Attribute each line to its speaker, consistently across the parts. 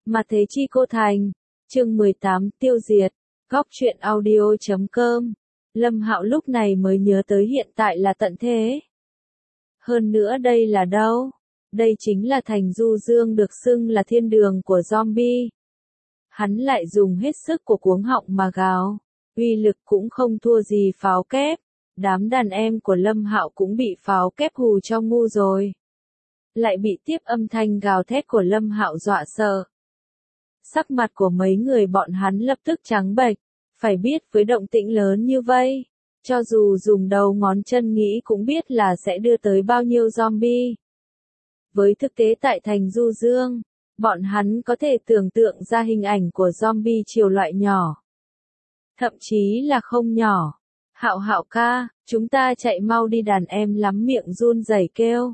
Speaker 1: Mà thế chi cô thành. Chương 18 tiêu diệt. Góc truyện audio.com. Lâm Hạo lúc này mới nhớ tới hiện tại là tận thế. Hơn nữa đây là đâu? Đây chính là thành Du Dương được xưng là thiên đường của zombie. Hắn lại dùng hết sức của cuống họng mà gào. Uy lực cũng không thua gì pháo kép. Đám đàn em của Lâm Hạo cũng bị pháo kép hù cho ngu rồi. Lại bị tiếp âm thanh gào thét của Lâm Hạo dọa sợ. Sắc mặt của mấy người bọn hắn lập tức trắng bệch, phải biết với động tĩnh lớn như vậy, cho dù dùng đầu ngón chân nghĩ cũng biết là sẽ đưa tới bao nhiêu zombie. Với thực tế tại thành Du Dương, bọn hắn có thể tưởng tượng ra hình ảnh của zombie triều loại nhỏ. Thậm chí là không nhỏ. Hạo Hạo ca, chúng ta chạy mau đi, đàn em lắm miệng run rẩy kêu.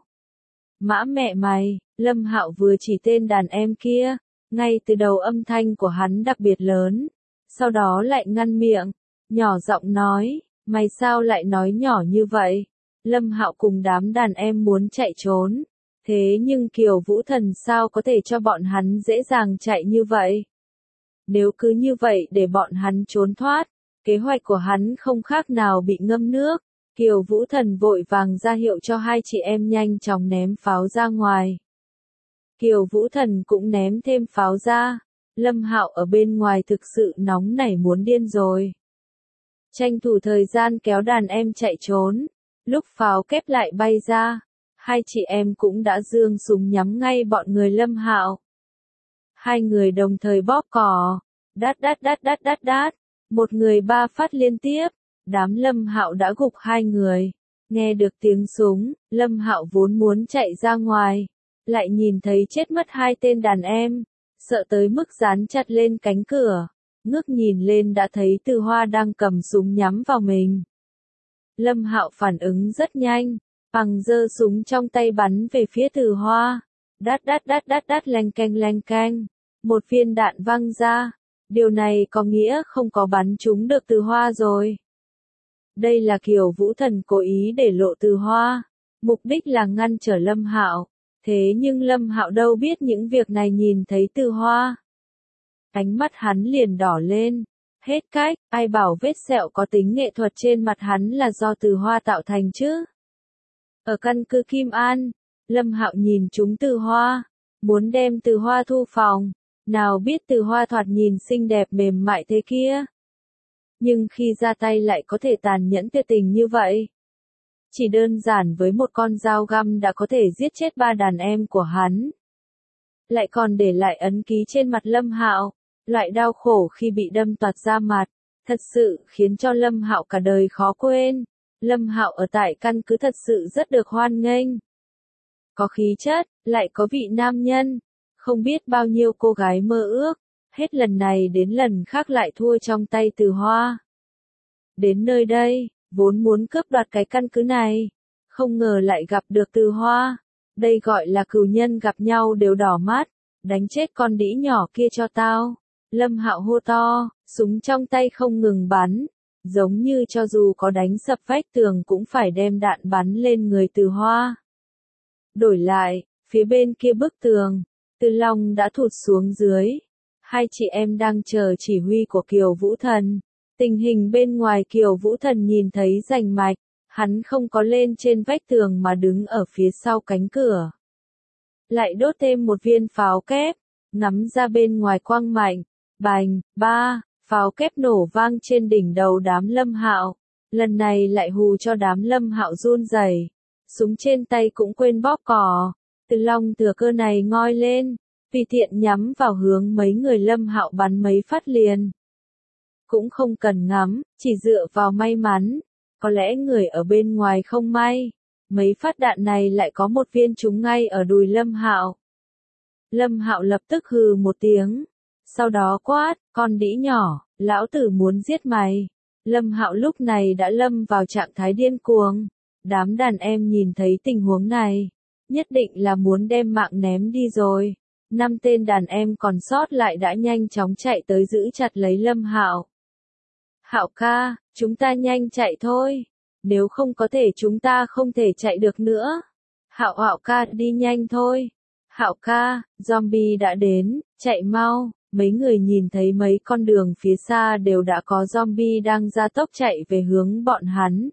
Speaker 1: Mã mẹ mày, Lâm Hạo vừa chỉ tên đàn em kia, ngay từ đầu âm thanh của hắn đặc biệt lớn, sau đó lại ngăn miệng, nhỏ giọng nói, mày sao lại nói nhỏ như vậy? Lâm Hạo cùng đám đàn em muốn chạy trốn, thế nhưng Kiều Vũ Thần sao có thể cho bọn hắn dễ dàng chạy như vậy? Nếu cứ như vậy để bọn hắn trốn thoát, kế hoạch của hắn không khác nào bị ngâm nước. Kiều Vũ Thần vội vàng ra hiệu cho hai chị em nhanh chóng ném pháo ra ngoài. Kiều Vũ Thần cũng ném thêm pháo ra. Lâm Hạo ở bên ngoài thực sự nóng nảy muốn điên rồi. Tranh thủ thời gian kéo đàn em chạy trốn. Lúc pháo kép lại bay ra, hai chị em cũng đã giương súng nhắm ngay bọn người Lâm Hạo. Hai người đồng thời bóp cò. Đát đát đát đát đát đát. Một người ba phát liên tiếp. Đám Lâm Hạo đã gục hai người. Nghe được tiếng súng, Lâm Hạo vốn muốn chạy ra ngoài, lại nhìn thấy chết mất hai tên đàn em, sợ tới mức dán chặt lên cánh cửa, ngước nhìn lên đã thấy Từ Hoa đang cầm súng nhắm vào mình. Lâm Hạo phản ứng rất nhanh, bằng giơ súng trong tay bắn về phía Từ Hoa. Đát đát đát đát đát leng keng, một viên đạn văng ra. Điều này có nghĩa không có bắn trúng được Từ Hoa rồi. Đây là Kiều Vũ Thần cố ý để lộ Từ Hoa, mục đích là ngăn trở Lâm Hạo. Thế nhưng Lâm Hạo đâu biết những việc này, nhìn thấy Từ Hoa, ánh mắt hắn liền đỏ lên. Hết cách, ai bảo vết sẹo có tính nghệ thuật trên mặt hắn là do Từ Hoa tạo thành chứ? Ở căn cứ Kim An, Lâm Hạo nhìn trúng Từ Hoa, muốn đem Từ Hoa thu phòng, nào biết Từ Hoa thoạt nhìn xinh đẹp mềm mại thế kia. Nhưng khi ra tay lại có thể tàn nhẫn tuyệt tình như vậy. Chỉ đơn giản với một con dao găm đã có thể giết chết ba đàn em của hắn. Lại còn để lại ấn ký trên mặt Lâm Hạo, loại đau khổ khi bị đâm toạc ra mặt, thật sự khiến cho Lâm Hạo cả đời khó quên. Lâm Hạo ở tại căn cứ thật sự rất được hoan nghênh. Có khí chất, lại có vị nam nhân, không biết bao nhiêu cô gái mơ ước. Hết lần này đến lần khác lại thua trong tay Từ Hoa. Đến nơi đây, vốn muốn cướp đoạt cái căn cứ này, không ngờ lại gặp được Từ Hoa. Đây gọi là cừu nhân gặp nhau đều đỏ mắt, đánh chết con đĩ nhỏ kia cho tao. Lâm Hạo hô to, súng trong tay không ngừng bắn, giống như cho dù có đánh sập vách tường cũng phải đem đạn bắn lên người Từ Hoa. Đổi lại, phía bên kia bức tường, Từ Long đã thụt xuống dưới. Hai chị em đang chờ chỉ huy của Kiều Vũ Thần. Tình hình bên ngoài Kiều Vũ Thần nhìn thấy rành mạch, hắn không có lên trên vách tường mà đứng ở phía sau cánh cửa. Lại đốt thêm một viên pháo kép, ngắm ra bên ngoài quang mạnh, bành, ba, pháo kép nổ vang trên đỉnh đầu đám Lâm Hạo. Lần này lại hù cho đám Lâm Hạo run rẩy, súng trên tay cũng quên bóp cò. Từ Long thừa cơ này ngoi lên, vì tiện nhắm vào hướng mấy người Lâm Hạo bắn mấy phát liền. Cũng không cần ngắm, chỉ dựa vào may mắn. Có lẽ người ở bên ngoài không may. Mấy phát đạn này lại có một viên trúng ngay ở đùi Lâm Hạo. Lâm Hạo lập tức hừ một tiếng. Sau đó quát, con đĩ nhỏ, lão tử muốn giết mày. Lâm Hạo lúc này đã lâm vào trạng thái điên cuồng. Đám đàn em nhìn thấy tình huống này, nhất định là muốn đem mạng ném đi rồi. 5 tên đàn em còn sót lại đã nhanh chóng chạy tới giữ chặt lấy Lâm Hạo. Hạo ca, chúng ta nhanh chạy thôi. Nếu không có thể chúng ta không thể chạy được nữa. Hạo Hạo ca đi nhanh thôi. Hạo ca, zombie đã đến, chạy mau. Mấy người nhìn thấy mấy con đường phía xa đều đã có zombie đang gia tốc chạy về hướng bọn hắn.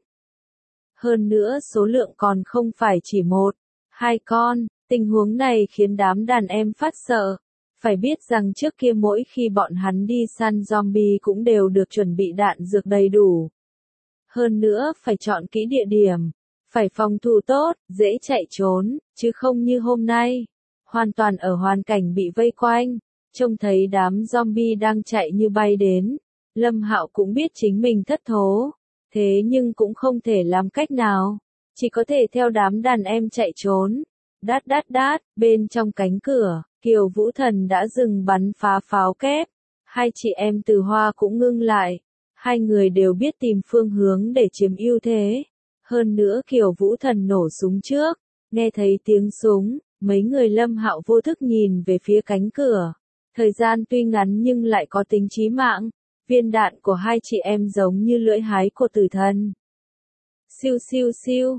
Speaker 1: Hơn nữa số lượng còn không phải chỉ một, hai con, tình huống này khiến đám đàn em phát sợ. Phải biết rằng trước kia mỗi khi bọn hắn đi săn zombie cũng đều được chuẩn bị đạn dược đầy đủ. Hơn nữa phải chọn kỹ địa điểm, phải phòng thủ tốt, dễ chạy trốn, chứ không như hôm nay. Hoàn toàn ở hoàn cảnh bị vây quanh, trông thấy đám zombie đang chạy như bay đến. Lâm Hạo cũng biết chính mình thất thố, thế nhưng cũng không thể làm cách nào, chỉ có thể theo đám đàn em chạy trốn. Đát đát đát, bên trong cánh cửa, Kiều Vũ Thần đã dừng bắn phá pháo kép. Hai chị em Từ Hoa cũng ngưng lại. Hai người đều biết tìm phương hướng để chiếm ưu thế. Hơn nữa Kiều Vũ Thần nổ súng trước, nghe thấy tiếng súng, mấy người Lâm Hạo vô thức nhìn về phía cánh cửa. Thời gian tuy ngắn nhưng lại có tính chí mạng. Viên đạn của hai chị em giống như lưỡi hái của tử thần. Siêu siêu siêu,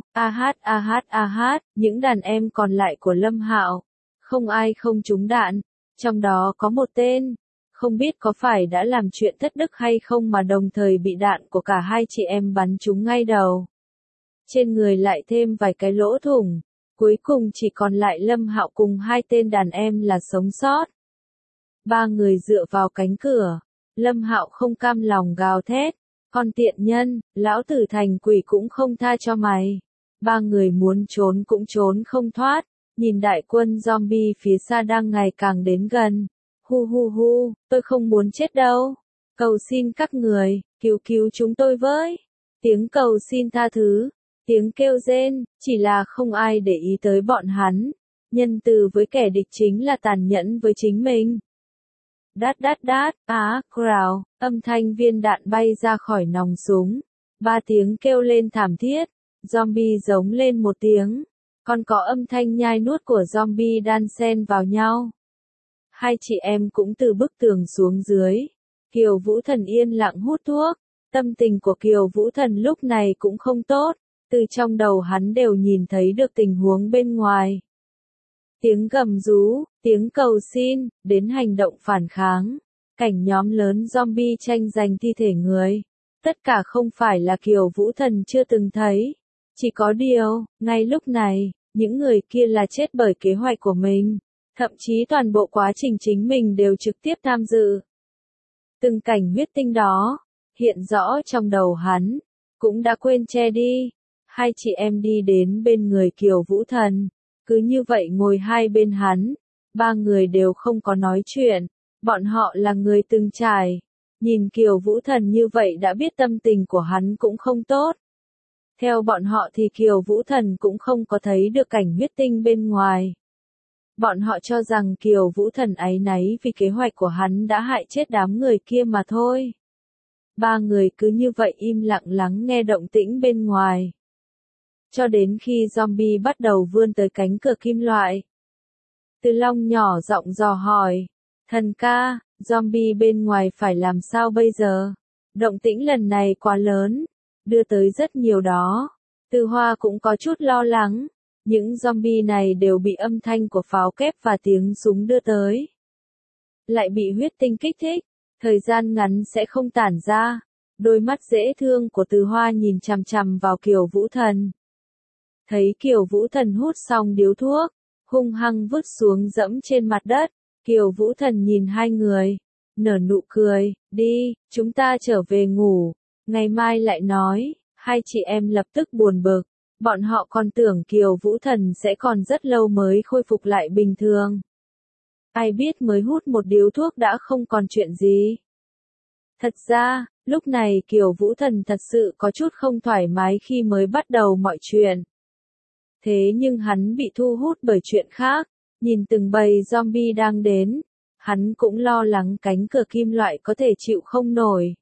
Speaker 1: a hát, những đàn em còn lại của Lâm Hạo, không ai không trúng đạn, trong đó có một tên, không biết có phải đã làm chuyện thất đức hay không mà đồng thời bị đạn của cả hai chị em bắn trúng ngay đầu. Trên người lại thêm vài cái lỗ thủng, cuối cùng chỉ còn lại Lâm Hạo cùng hai tên đàn em là sống sót. Ba người dựa vào cánh cửa, Lâm Hạo không cam lòng gào thét. Con tiện nhân, lão tử thành quỷ cũng không tha cho mày. Ba người muốn trốn cũng trốn không thoát, nhìn đại quân zombie phía xa đang ngày càng đến gần. Hu hu hu, tôi không muốn chết đâu. Cầu xin các người, cứu cứu chúng tôi với. Tiếng cầu xin tha thứ, tiếng kêu rên, chỉ là không ai để ý tới bọn hắn. Nhân từ với kẻ địch chính là tàn nhẫn với chính mình. Đát đát đát, crowd, âm thanh viên đạn bay ra khỏi nòng súng. Ba tiếng kêu lên thảm thiết, zombie giống lên một tiếng, còn có âm thanh nhai nuốt của zombie đan xen vào nhau. Hai chị em cũng từ bức tường xuống dưới. Kiều Vũ Thần yên lặng hút thuốc, tâm tình của Kiều Vũ Thần lúc này cũng không tốt, từ trong đầu hắn đều nhìn thấy được tình huống bên ngoài. Tiếng gầm rú, tiếng cầu xin, đến hành động phản kháng. Cảnh nhóm lớn zombie tranh giành thi thể người. Tất cả không phải là Kiều Vũ Thần chưa từng thấy. Chỉ có điều, ngay lúc này, những người kia là chết bởi kế hoạch của mình. Thậm chí toàn bộ quá trình chính mình đều trực tiếp tham dự. Từng cảnh huyết tinh đó, hiện rõ trong đầu hắn, cũng đã quên che đi. Hai chị em đi đến bên người Kiều Vũ Thần. Cứ như vậy ngồi hai bên hắn, ba người đều không có nói chuyện, bọn họ là người từng trải. Nhìn Kiều Vũ Thần như vậy đã biết tâm tình của hắn cũng không tốt. Theo bọn họ thì Kiều Vũ Thần cũng không có thấy được cảnh huyết tinh bên ngoài. Bọn họ cho rằng Kiều Vũ Thần áy náy vì kế hoạch của hắn đã hại chết đám người kia mà thôi. Ba người cứ như vậy im lặng lắng nghe động tĩnh bên ngoài. Cho đến khi zombie bắt đầu vươn tới cánh cửa kim loại. Từ Long nhỏ giọng dò hỏi, thần ca, zombie bên ngoài phải làm sao bây giờ? Động tĩnh lần này quá lớn, đưa tới rất nhiều đó. Từ Hoa cũng có chút lo lắng, những zombie này đều bị âm thanh của pháo kép và tiếng súng đưa tới. Lại bị huyết tinh kích thích, thời gian ngắn sẽ không tản ra. Đôi mắt dễ thương của Từ Hoa nhìn chằm chằm vào Kiều Vũ Thần. Thấy Kiều Vũ Thần hút xong điếu thuốc, hung hăng vứt xuống dẫm trên mặt đất, Kiều Vũ Thần nhìn hai người, nở nụ cười, đi, chúng ta trở về ngủ, ngày mai lại nói. Hai chị em lập tức buồn bực, bọn họ còn tưởng Kiều Vũ Thần sẽ còn rất lâu mới khôi phục lại bình thường. Ai biết mới hút một điếu thuốc đã không còn chuyện gì. Thật ra, lúc này Kiều Vũ Thần thật sự có chút không thoải mái khi mới bắt đầu mọi chuyện. Thế nhưng hắn bị thu hút bởi chuyện khác, nhìn từng bầy zombie đang đến, hắn cũng lo lắng cánh cửa kim loại có thể chịu không nổi.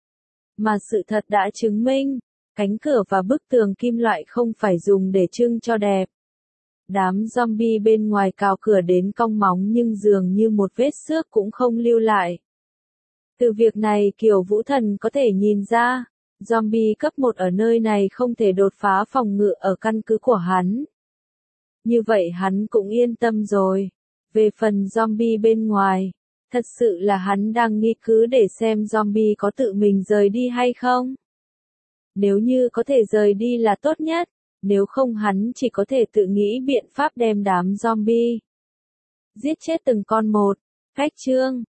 Speaker 1: Mà sự thật đã chứng minh, cánh cửa và bức tường kim loại không phải dùng để trưng cho đẹp. Đám zombie bên ngoài cào cửa đến cong móng nhưng dường như một vết xước cũng không lưu lại. Từ việc này Kiều Vũ Thần có thể nhìn ra, zombie cấp 1 ở nơi này không thể đột phá phòng ngự ở căn cứ của hắn. Như vậy hắn cũng yên tâm rồi. Về phần zombie bên ngoài, thật sự là hắn đang nghĩ cứ để xem zombie có tự mình rời đi hay không. Nếu như có thể rời đi là tốt nhất, nếu không hắn chỉ có thể tự nghĩ biện pháp đem đám zombie giết chết từng con một. Cách chương